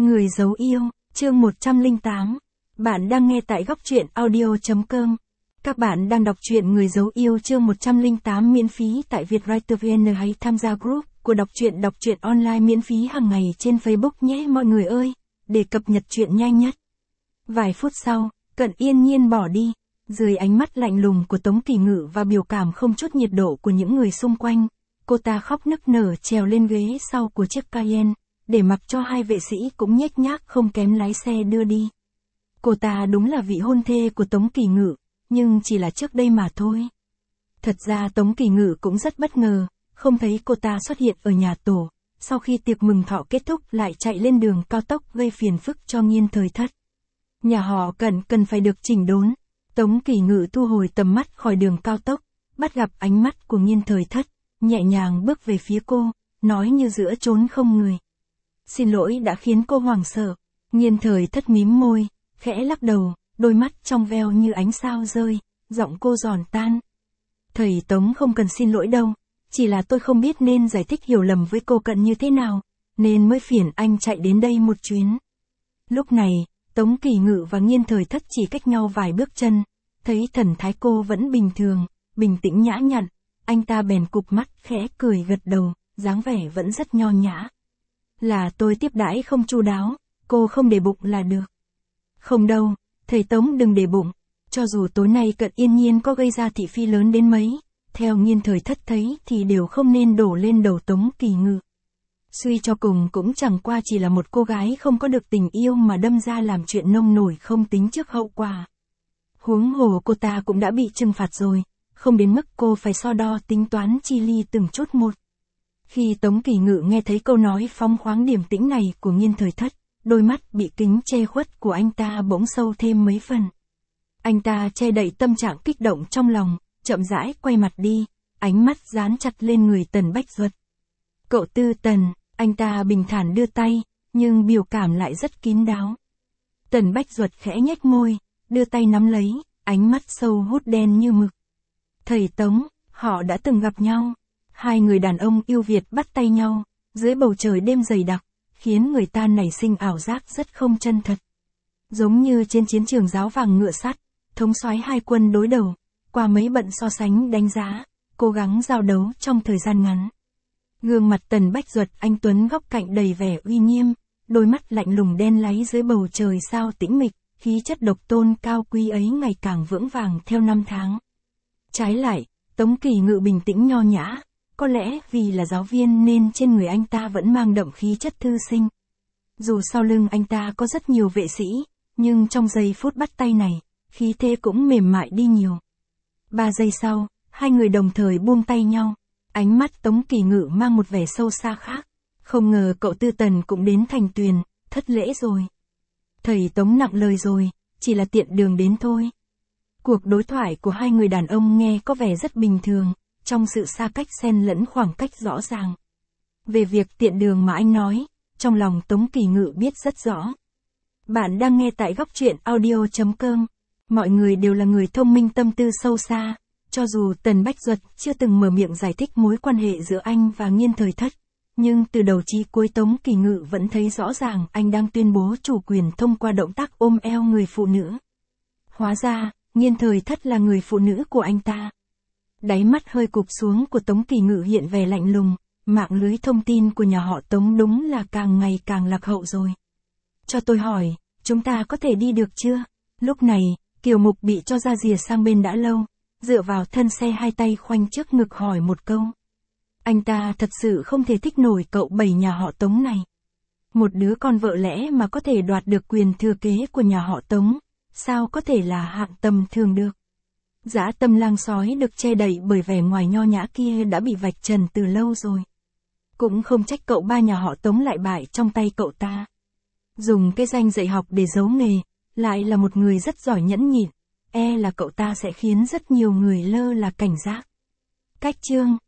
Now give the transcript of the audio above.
Người giấu yêu, chương 108. Bạn đang nghe tại góc truyện audio.com. Các bạn đang đọc truyện Người giấu yêu chương 108 miễn phí tại vietwriter.vn, hãy tham gia group của đọc truyện online miễn phí hàng ngày trên Facebook nhé mọi người ơi, để cập nhật truyện nhanh nhất. Vài phút sau, Cận yên nhiên bỏ đi, dưới ánh mắt lạnh lùng của Tống Kỳ Ngự và biểu cảm không chút nhiệt độ của những người xung quanh, cô ta khóc nức nở trèo lên ghế sau của chiếc Cayenne, để mặc cho hai vệ sĩ cũng nhếch nhác không kém lái xe đưa đi. Cô ta đúng là vị hôn thê của Tống Kỳ Ngự, nhưng chỉ là trước đây mà thôi. Thật ra Tống Kỳ Ngự cũng rất bất ngờ, không thấy cô ta xuất hiện ở nhà tổ, sau khi tiệc mừng thọ kết thúc lại chạy lên đường cao tốc gây phiền phức cho Nghiên Thời Thất. Nhà họ Cận cần phải được chỉnh đốn. Tống Kỳ Ngự thu hồi tầm mắt khỏi đường cao tốc, bắt gặp ánh mắt của Nghiên Thời Thất, nhẹ nhàng bước về phía cô, nói như giữa chốn không người. Xin lỗi đã khiến cô hoảng sợ. Nghiên Thời Thất mím môi, khẽ lắc đầu, đôi mắt trong veo như ánh sao rơi, giọng cô giòn tan. Thầy Tống không cần xin lỗi đâu, chỉ là tôi không biết nên giải thích hiểu lầm với cô Cận như thế nào, nên mới phiền anh chạy đến đây một chuyến. Lúc này, Tống Kỳ Ngự và Nghiên Thời Thất chỉ cách nhau vài bước chân, thấy thần thái cô vẫn bình thường, bình tĩnh nhã nhặn, anh ta bèn cụp mắt khẽ cười gật đầu, dáng vẻ vẫn rất nho nhã. Là tôi tiếp đãi không chu đáo, cô không để bụng là được. Không đâu, thầy Tống đừng để bụng, cho dù tối nay Cận yên nhiên có gây ra thị phi lớn đến mấy, theo Nghiên Thời Thất thấy thì đều không nên đổ lên đầu Tống Kỳ Ngự. Suy cho cùng cũng chẳng qua chỉ là một cô gái không có được tình yêu mà đâm ra làm chuyện nông nổi không tính trước hậu quả. Huống hồ cô ta cũng đã bị trừng phạt rồi, không đến mức cô phải so đo tính toán chi ly từng chút một. Khi Tống Kỳ Ngự nghe thấy câu nói phóng khoáng điềm tĩnh này của Nghiên Thời Thất, đôi mắt bị kính che khuất của anh ta bỗng sâu thêm mấy phần. Anh ta che đậy tâm trạng kích động trong lòng, chậm rãi quay mặt đi, ánh mắt dán chặt lên người Tần Bách Duật. Cậu Tư Tần, anh ta bình thản đưa tay, nhưng biểu cảm lại rất kín đáo. Tần Bách Duật khẽ nhếch môi, đưa tay nắm lấy, ánh mắt sâu hút đen như mực. Thầy Tống, họ đã từng gặp nhau. Hai người đàn ông yêu Việt bắt tay nhau, dưới bầu trời đêm dày đặc, khiến người ta nảy sinh ảo giác rất không chân thật. Giống như trên chiến trường giáo vàng ngựa sắt, thống soái hai quân đối đầu, qua mấy bận so sánh đánh giá, cố gắng giao đấu trong thời gian ngắn. Gương mặt Tần Bách Duật anh tuấn góc cạnh đầy vẻ uy nghiêm, đôi mắt lạnh lùng đen láy dưới bầu trời sao tĩnh mịch, khí chất độc tôn cao quý ấy ngày càng vững vàng theo năm tháng. Trái lại, Tống Kỳ Ngự bình tĩnh nho nhã, có lẽ vì là giáo viên nên trên người anh ta vẫn mang đậm khí chất thư sinh. Dù sau lưng anh ta có rất nhiều vệ sĩ, nhưng trong giây phút bắt tay này, khí thế cũng mềm mại đi nhiều. 3 giây sau, hai người đồng thời buông tay nhau, ánh mắt Tống Kỳ Ngự mang một vẻ sâu xa khác. Không ngờ cậu Tư Tần cũng đến Thành Tuyền, thất lễ rồi. Thầy Tống nặng lời rồi, chỉ là tiện đường đến thôi. Cuộc đối thoại của hai người đàn ông nghe có vẻ rất bình thường, trong sự xa cách xen lẫn khoảng cách rõ ràng. Về việc tiện đường mà anh nói, trong lòng Tống Kỳ Ngự biết rất rõ. Bạn đang nghe tại góc truyện audio.com. Mọi người đều là người thông minh tâm tư sâu xa, cho dù Tần Bách Duật chưa từng mở miệng giải thích mối quan hệ giữa anh và Nghiên Thời Thất, nhưng từ đầu chí cuối Tống Kỳ Ngự vẫn thấy rõ ràng anh đang tuyên bố chủ quyền thông qua động tác ôm eo người phụ nữ. Hóa ra, Nghiên Thời Thất là người phụ nữ của anh ta. Đáy mắt hơi cụp xuống của Tống Kỳ Ngự hiện vẻ lạnh lùng, mạng lưới thông tin của nhà họ Tống đúng là càng ngày càng lạc hậu rồi. Cho tôi hỏi, chúng ta có thể đi được chưa? Lúc này, Kiều Mục bị cho ra rìa sang bên đã lâu, dựa vào thân xe hai tay khoanh trước ngực hỏi một câu. Anh ta thật sự không thể thích nổi cậu Bảy nhà họ Tống này. Một đứa con vợ lẽ mà có thể đoạt được quyền thừa kế của nhà họ Tống, sao có thể là hạng tầm thường được? Dã tâm lang sói được che đậy bởi vẻ ngoài nho nhã kia đã bị vạch trần từ lâu rồi. Cũng không trách cậu Ba nhà họ Tống lại bại trong tay cậu ta. Dùng cái danh dạy học để giấu nghề, lại là một người rất giỏi nhẫn nhịn, là cậu ta sẽ khiến rất nhiều người lơ là cảnh giác. Cách chương